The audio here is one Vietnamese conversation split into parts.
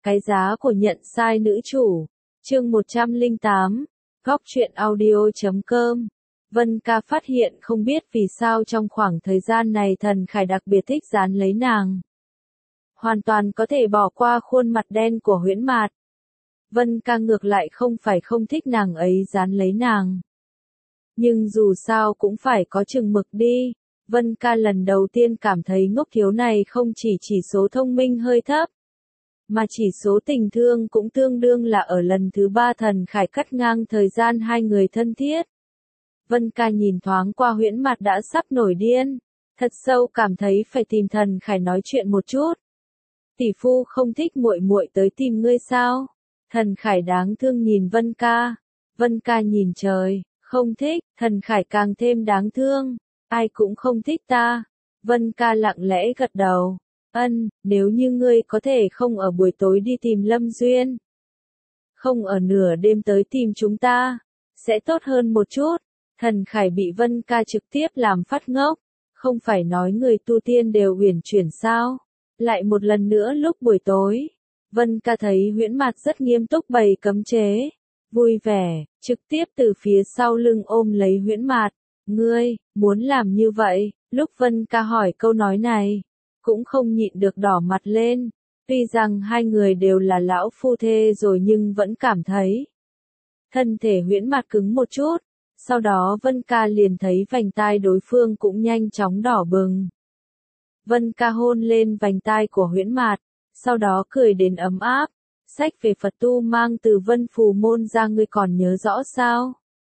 Cái giá của nhận sai nữ chủ. Chương 108. Góc truyện audio.com. Vân Ca phát hiện không biết vì sao trong khoảng thời gian này Thần Khải đặc biệt thích dán lấy nàng. Hoàn toàn có thể bỏ qua khuôn mặt đen của Huyễn Mạt. Vân Ca ngược lại không phải không thích nàng ấy dán lấy nàng. Nhưng dù sao cũng phải có chừng mực đi. Vân Ca lần đầu tiên cảm thấy ngốc thiếu này không chỉ số thông minh hơi thấp, mà chỉ số tình thương cũng tương đương là ở lần thứ 3 Thần Khải cắt ngang thời gian hai người thân thiết. Vân Ca nhìn thoáng qua Huyễn Mạt đã sắp nổi điên, thật sâu cảm thấy phải tìm Thần Khải nói chuyện một chút. Tỷ phu không thích muội muội tới tìm ngươi sao? Thần Khải đáng thương nhìn Vân Ca. Vân Ca nhìn trời, không thích. Thần Khải càng thêm đáng thương. Ai cũng không thích ta. Vân Ca lặng lẽ gật đầu. Nếu như ngươi có thể không ở buổi tối đi tìm Lâm Duyên, không ở nửa đêm tới tìm chúng ta, sẽ tốt hơn một chút. Thần Khải bị Vân Ca trực tiếp làm phát ngốc. Không phải nói người tu tiên đều uyển chuyển sao? Lại một lần nữa lúc buổi tối, Vân Ca thấy Huyễn Mạt rất nghiêm túc bày cấm chế. Vui vẻ, trực tiếp từ phía sau lưng ôm lấy Huyễn Mạt. Ngươi, muốn làm như vậy? Lúc Vân Ca hỏi câu nói này, cũng không nhịn được đỏ mặt lên. Tuy rằng hai người đều là lão phu thê rồi nhưng vẫn cảm thấy thân thể Huyễn Mạt cứng một chút. Sau đó Vân Ca liền thấy vành tai đối phương cũng nhanh chóng đỏ bừng. Vân Ca hôn lên vành tai của Huyễn Mạt, sau đó cười đến ấm áp. Sách về Phật tu mang từ Vân Phù Môn ra ngươi còn nhớ rõ sao?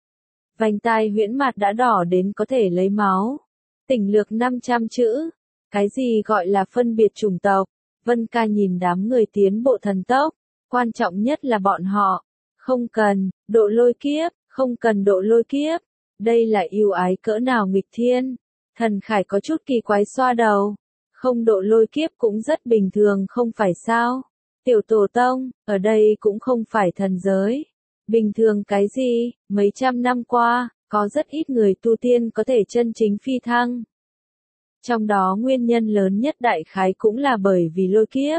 Vành tai Huyễn Mạt đã đỏ đến có thể lấy máu. Tỉnh lược 500 chữ. Cái gì gọi là phân biệt chủng tộc? Vân Ca nhìn đám người tiến bộ thần tốc. Quan trọng nhất là bọn họ. Không cần, độ lôi kiếp, không cần độ lôi kiếp. Đây là yêu ái cỡ nào nghịch thiên. Thần Khải có chút kỳ quái xoa đầu. Không độ lôi kiếp cũng rất bình thường không phải sao? Tiểu tổ tông, ở đây cũng không phải thần giới. Bình thường cái gì, mấy trăm năm qua, có rất ít người tu tiên có thể chân chính phi thăng. Trong đó nguyên nhân lớn nhất đại khái cũng là bởi vì lôi kiếp.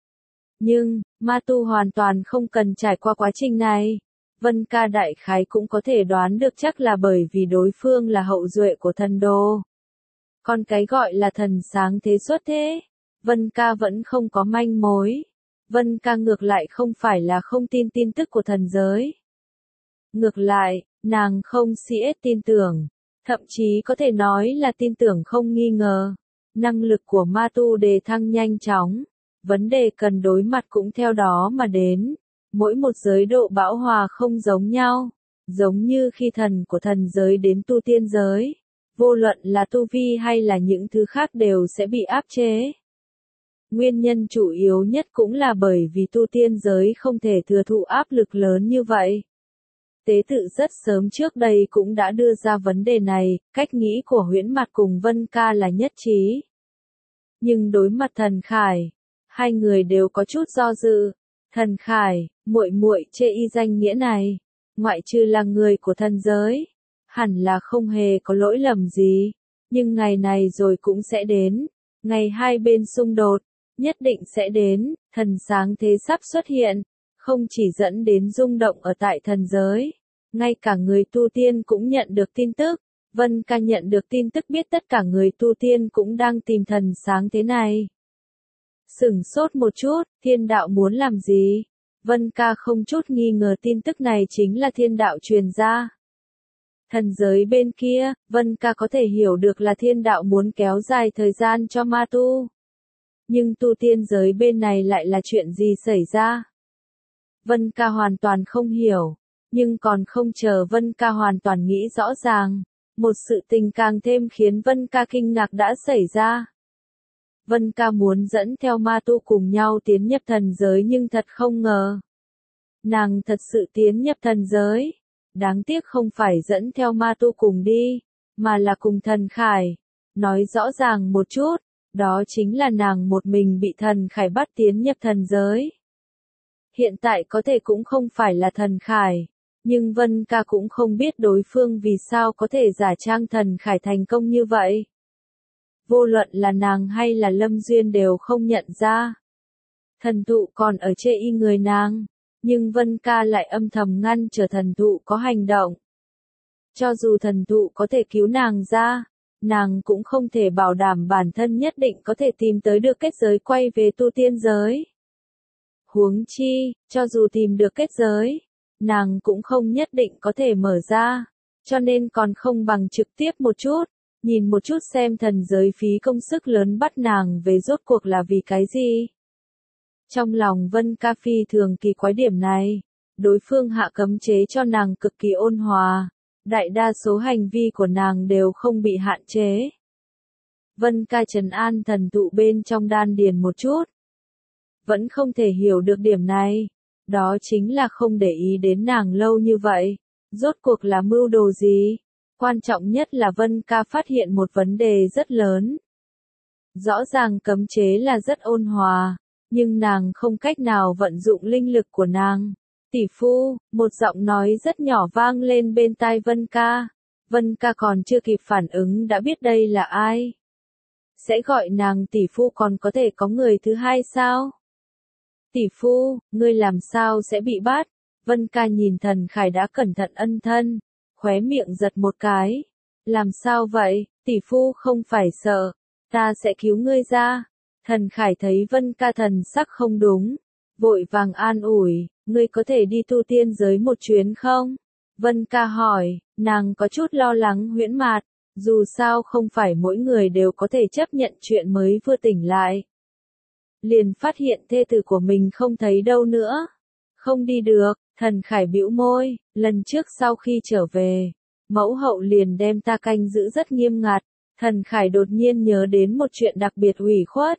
Nhưng, ma tu hoàn toàn không cần trải qua quá trình này. Vân Ca đại khái cũng có thể đoán được chắc là bởi vì đối phương là hậu duệ của thần đồ. Còn cái gọi là thần sáng thế xuất thế, Vân Ca vẫn không có manh mối. Vân Ca ngược lại không phải là không tin tin tức của thần giới. Ngược lại, nàng không siết tin tưởng, thậm chí có thể nói là tin tưởng không nghi ngờ. Năng lực của ma tu đề thăng nhanh chóng, vấn đề cần đối mặt cũng theo đó mà đến. Mỗi một giới độ bão hòa không giống nhau, giống như khi thần của thần giới đến tu tiên giới. Vô luận là tu vi hay là những thứ khác đều sẽ bị áp chế. Nguyên nhân chủ yếu nhất cũng là bởi vì tu tiên giới không thể thừa thụ áp lực lớn như vậy. Tế tự rất sớm trước đây cũng đã đưa ra vấn đề này, cách nghĩ của Huyễn Mạt cùng Vân Ca là nhất trí. Nhưng đối mặt Thần Khải, hai người đều có chút do dự. Thần Khải, muội muội chê y danh nghĩa này, ngoại trừ là người của thần giới, hẳn là không hề có lỗi lầm gì. Nhưng ngày này rồi cũng sẽ đến, ngày hai bên xung đột, nhất định sẽ đến. Thần sáng thế sắp xuất hiện, không chỉ dẫn đến rung động ở tại thần giới, ngay cả người tu tiên cũng nhận được tin tức. Vân Ca nhận được tin tức biết tất cả người tu tiên cũng đang tìm thần sáng thế này. Sửng sốt một chút, thiên đạo muốn làm gì? Vân Ca không chút nghi ngờ tin tức này chính là thiên đạo truyền ra. Thần giới bên kia, Vân Ca có thể hiểu được là thiên đạo muốn kéo dài thời gian cho ma tu. Nhưng tu tiên giới bên này lại là chuyện gì xảy ra? Vân Ca hoàn toàn không hiểu, nhưng còn không chờ Vân Ca hoàn toàn nghĩ rõ ràng, một sự tình càng thêm khiến Vân Ca kinh ngạc đã xảy ra. Vân Ca muốn dẫn theo ma tu cùng nhau tiến nhập thần giới nhưng thật không ngờ. Nàng thật sự tiến nhập thần giới. Đáng tiếc không phải dẫn theo ma tu cùng đi, mà là cùng Thần Khải. Nói rõ ràng một chút, đó chính là nàng một mình bị Thần Khải bắt tiến nhập thần giới. Hiện tại có thể cũng không phải là Thần Khải, nhưng Vân Ca cũng không biết đối phương vì sao có thể giả trang Thần Khải thành công như vậy. Vô luận là nàng hay là Lâm Duyên đều không nhận ra. Thần thụ còn ở chê y người nàng, nhưng Vân Ca lại âm thầm ngăn trở thần thụ có hành động. Cho dù thần thụ có thể cứu nàng ra, nàng cũng không thể bảo đảm bản thân nhất định có thể tìm tới được kết giới quay về tu tiên giới. Huống chi, cho dù tìm được kết giới, nàng cũng không nhất định có thể mở ra, cho nên còn không bằng trực tiếp một chút, nhìn một chút xem thần giới phí công sức lớn bắt nàng về rốt cuộc là vì cái gì. Trong lòng Vân Ca phi thường kỳ quái điểm này, đối phương hạ cấm chế cho nàng cực kỳ ôn hòa, đại đa số hành vi của nàng đều không bị hạn chế. Vân Ca trấn an thần thụ bên trong đan điền một chút. Vẫn không thể hiểu được điểm này, đó chính là không để ý đến nàng lâu như vậy, rốt cuộc là mưu đồ gì? Quan trọng nhất là Vân Ca phát hiện một vấn đề rất lớn. Rõ ràng cấm chế là rất ôn hòa, nhưng nàng không cách nào vận dụng linh lực của nàng. Tỷ phu, một giọng nói rất nhỏ vang lên bên tai Vân Ca. Vân Ca còn chưa kịp phản ứng đã biết đây là ai. Sẽ gọi nàng tỷ phu còn có thể có người thứ hai sao? Tỷ phu, ngươi làm sao sẽ bị bắt? Vân Ca nhìn Thần Khải đã cẩn thận ân thân, khóe miệng giật một cái. Làm sao vậy, tỷ phu không phải sợ, ta sẽ cứu ngươi ra. Thần Khải thấy Vân Ca thần sắc không đúng, vội vàng an ủi, ngươi có thể đi tu tiên giới một chuyến không? Vân Ca hỏi, nàng có chút lo lắng Huyễn Mạt, dù sao không phải mỗi người đều có thể chấp nhận chuyện mới vừa tỉnh lại. Liền phát hiện thê tử của mình không thấy đâu nữa. Không đi được, Thần Khải bĩu môi, lần trước sau khi trở về, mẫu hậu liền đem ta canh giữ rất nghiêm ngặt. Thần Khải đột nhiên nhớ đến một chuyện đặc biệt ủy khuất.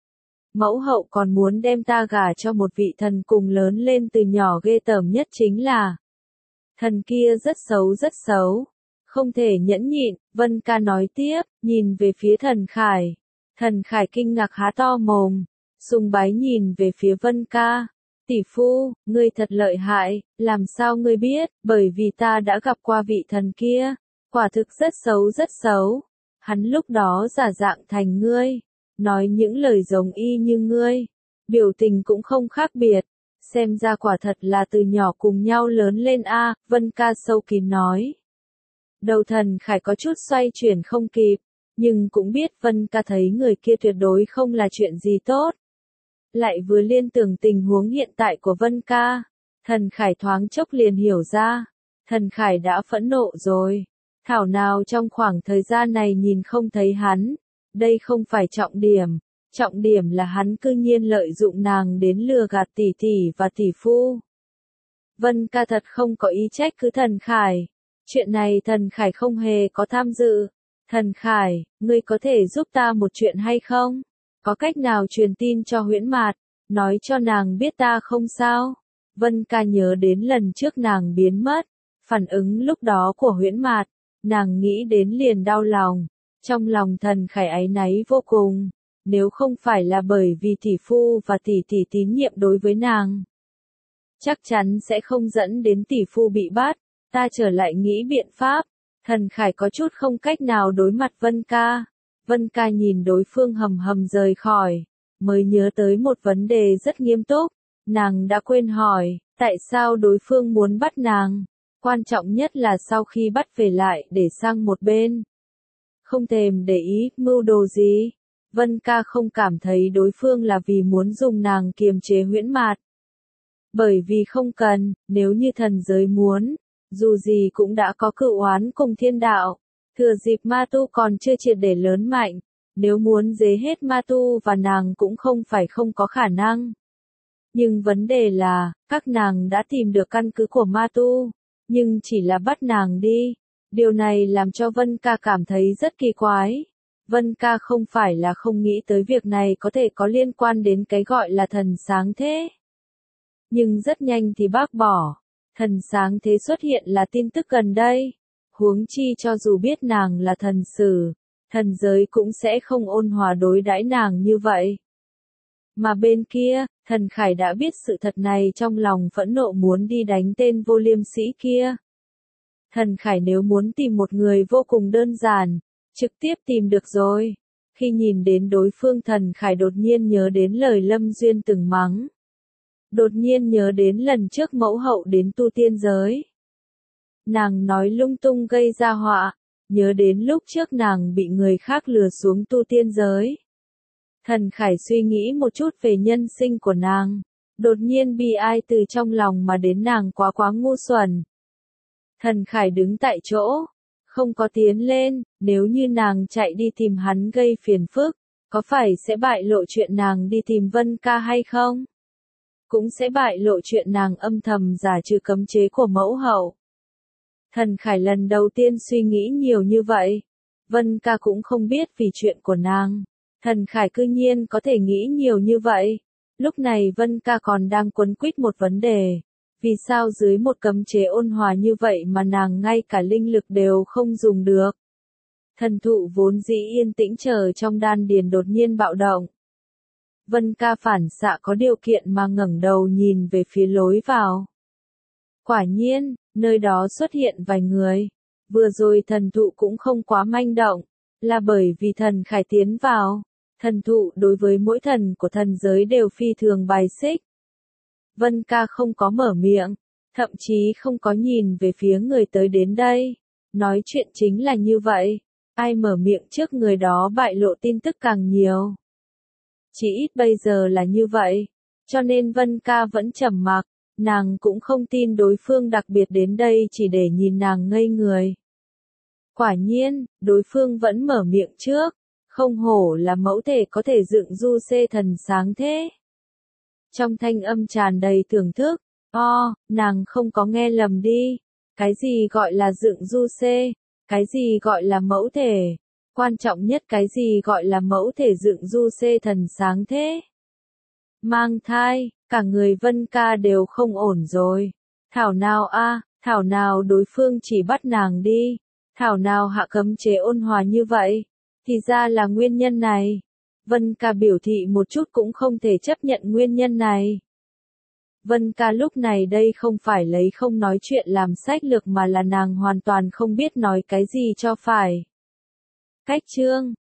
Mẫu hậu còn muốn đem ta gả cho một vị thần cùng lớn lên từ nhỏ, ghê tởm nhất chính là thần kia rất xấu, không thể nhẫn nhịn. Vân Ca nói tiếp, nhìn về phía Thần Khải. Thần Khải kinh ngạc há to mồm, sùng bái nhìn về phía Vân Ca. Tỷ phu, ngươi thật lợi hại, làm sao ngươi biết? Bởi vì ta đã gặp qua vị thần kia, quả thực rất xấu. Hắn lúc đó giả dạng thành ngươi, nói những lời giống y như ngươi, biểu tình cũng không khác biệt, xem ra quả thật là từ nhỏ cùng nhau lớn lên a. Vân Ca sâu kín nói. Đầu Thần Khải có chút xoay chuyển không kịp, nhưng cũng biết Vân Ca thấy người kia tuyệt đối không là chuyện gì tốt. Lại vừa liên tưởng tình huống hiện tại của Vân Ca, Thần Khải thoáng chốc liền hiểu ra, Thần Khải đã phẫn nộ rồi. Thảo nào trong khoảng thời gian này nhìn không thấy hắn, đây không phải trọng điểm là hắn cư nhiên lợi dụng nàng đến lừa gạt tỷ tỷ và tỷ phu. Vân Ca thật không có ý trách cứ Thần Khải, chuyện này Thần Khải không hề có tham dự. Thần Khải, ngươi có thể giúp ta một chuyện hay không? Có cách nào truyền tin cho Huyễn Mạt, nói cho nàng biết ta không sao? Vân Ca nhớ đến lần trước nàng biến mất, phản ứng lúc đó của Huyễn Mạt, nàng nghĩ đến liền đau lòng. Trong lòng Thần Khải áy náy vô cùng, nếu không phải là bởi vì tỷ phu và tỷ tỷ tín nhiệm đối với nàng, chắc chắn sẽ không dẫn đến tỷ phu bị bắt. Ta trở lại nghĩ biện pháp. Thần Khải có chút không cách nào đối mặt Vân Ca. Vân Ca nhìn đối phương hầm hầm rời khỏi, mới nhớ tới một vấn đề rất nghiêm túc. Nàng đã quên hỏi, tại sao đối phương muốn bắt nàng? Quan trọng nhất là sau khi bắt về lại để sang một bên. Không thèm để ý, mưu đồ gì? Vân Ca không cảm thấy đối phương là vì muốn dùng nàng kiềm chế Huyễn Mạt. Bởi vì không cần, nếu như thần giới muốn, dù gì cũng đã có cựu oán cùng thiên đạo. Thừa dịp ma tu còn chưa triệt để lớn mạnh, nếu muốn dế hết ma tu và nàng cũng không phải không có khả năng. Nhưng vấn đề là, các nàng đã tìm được căn cứ của ma tu, nhưng chỉ là bắt nàng đi. Điều này làm cho Vân Ca cảm thấy rất kỳ quái. Vân Ca không phải là không nghĩ tới việc này có thể có liên quan đến cái gọi là thần sáng thế. Nhưng rất nhanh thì bác bỏ. Thần sáng thế xuất hiện là tin tức gần đây. Huống chi cho dù biết nàng là thần sử, thần giới cũng sẽ không ôn hòa đối đãi nàng như vậy. Mà bên kia, Thần Khải đã biết sự thật này trong lòng phẫn nộ muốn đi đánh tên vô liêm sĩ kia. Thần Khải nếu muốn tìm một người vô cùng đơn giản, trực tiếp tìm được rồi. Khi nhìn đến đối phương Thần Khải đột nhiên nhớ đến lời Lâm Duyên từng mắng. Đột nhiên nhớ đến lần trước mẫu hậu đến tu tiên giới. Nàng nói lung tung gây ra họa, nhớ đến lúc trước nàng bị người khác lừa xuống tu tiên giới. Thần Khải suy nghĩ một chút về nhân sinh của nàng, đột nhiên bi ai từ trong lòng mà đến nàng quá ngu xuẩn. Thần Khải đứng tại chỗ, không có tiến lên, nếu như nàng chạy đi tìm hắn gây phiền phức, có phải sẽ bại lộ chuyện nàng đi tìm Vân Ca hay không? Cũng sẽ bại lộ chuyện nàng âm thầm giả trừ cấm chế của mẫu hậu. Thần Khải lần đầu tiên suy nghĩ nhiều như vậy. Vân Ca cũng không biết vì chuyện của nàng. Thần Khải cư nhiên có thể nghĩ nhiều như vậy. Lúc này Vân Ca còn đang quấn quýt một vấn đề. Vì sao dưới một cấm chế ôn hòa như vậy mà nàng ngay cả linh lực đều không dùng được? Thần thụ vốn dĩ yên tĩnh chờ trong đan điền đột nhiên bạo động. Vân Ca phản xạ có điều kiện mà ngẩng đầu nhìn về phía lối vào. Quả nhiên, nơi đó xuất hiện vài người. Vừa rồi thần thụ cũng không quá manh động, là bởi vì Thần Khải tiến vào. Thần thụ đối với mỗi thần của thần giới đều phi thường bài xích. Vân Ca không có mở miệng, thậm chí không có nhìn về phía người tới đến đây. Nói chuyện chính là như vậy, ai mở miệng trước người đó bại lộ tin tức càng nhiều. Chỉ ít bây giờ là như vậy, cho nên Vân Ca vẫn trầm mặc, nàng cũng không tin đối phương đặc biệt đến đây chỉ để nhìn nàng ngây người. Quả nhiên, đối phương vẫn mở miệng trước, không hổ là mẫu thể có thể dựng du xê thần sáng thế. Trong thanh âm tràn đầy thưởng thức, nàng không có nghe lầm đi, cái gì gọi là dựng du xê, cái gì gọi là mẫu thể. Quan trọng nhất cái gì gọi là mẫu thể dựng du xê thần sáng thế. Mang thai, cả người Vân Ca đều không ổn rồi. Thảo nào thảo nào đối phương chỉ bắt nàng đi. Thảo nào hạ cấm chế ôn hòa như vậy. Thì ra là nguyên nhân này. Vân Ca biểu thị một chút cũng không thể chấp nhận nguyên nhân này. Vân Ca lúc này đây không phải lấy không nói chuyện làm sách lược mà là nàng hoàn toàn không biết nói cái gì cho phải. Cách chương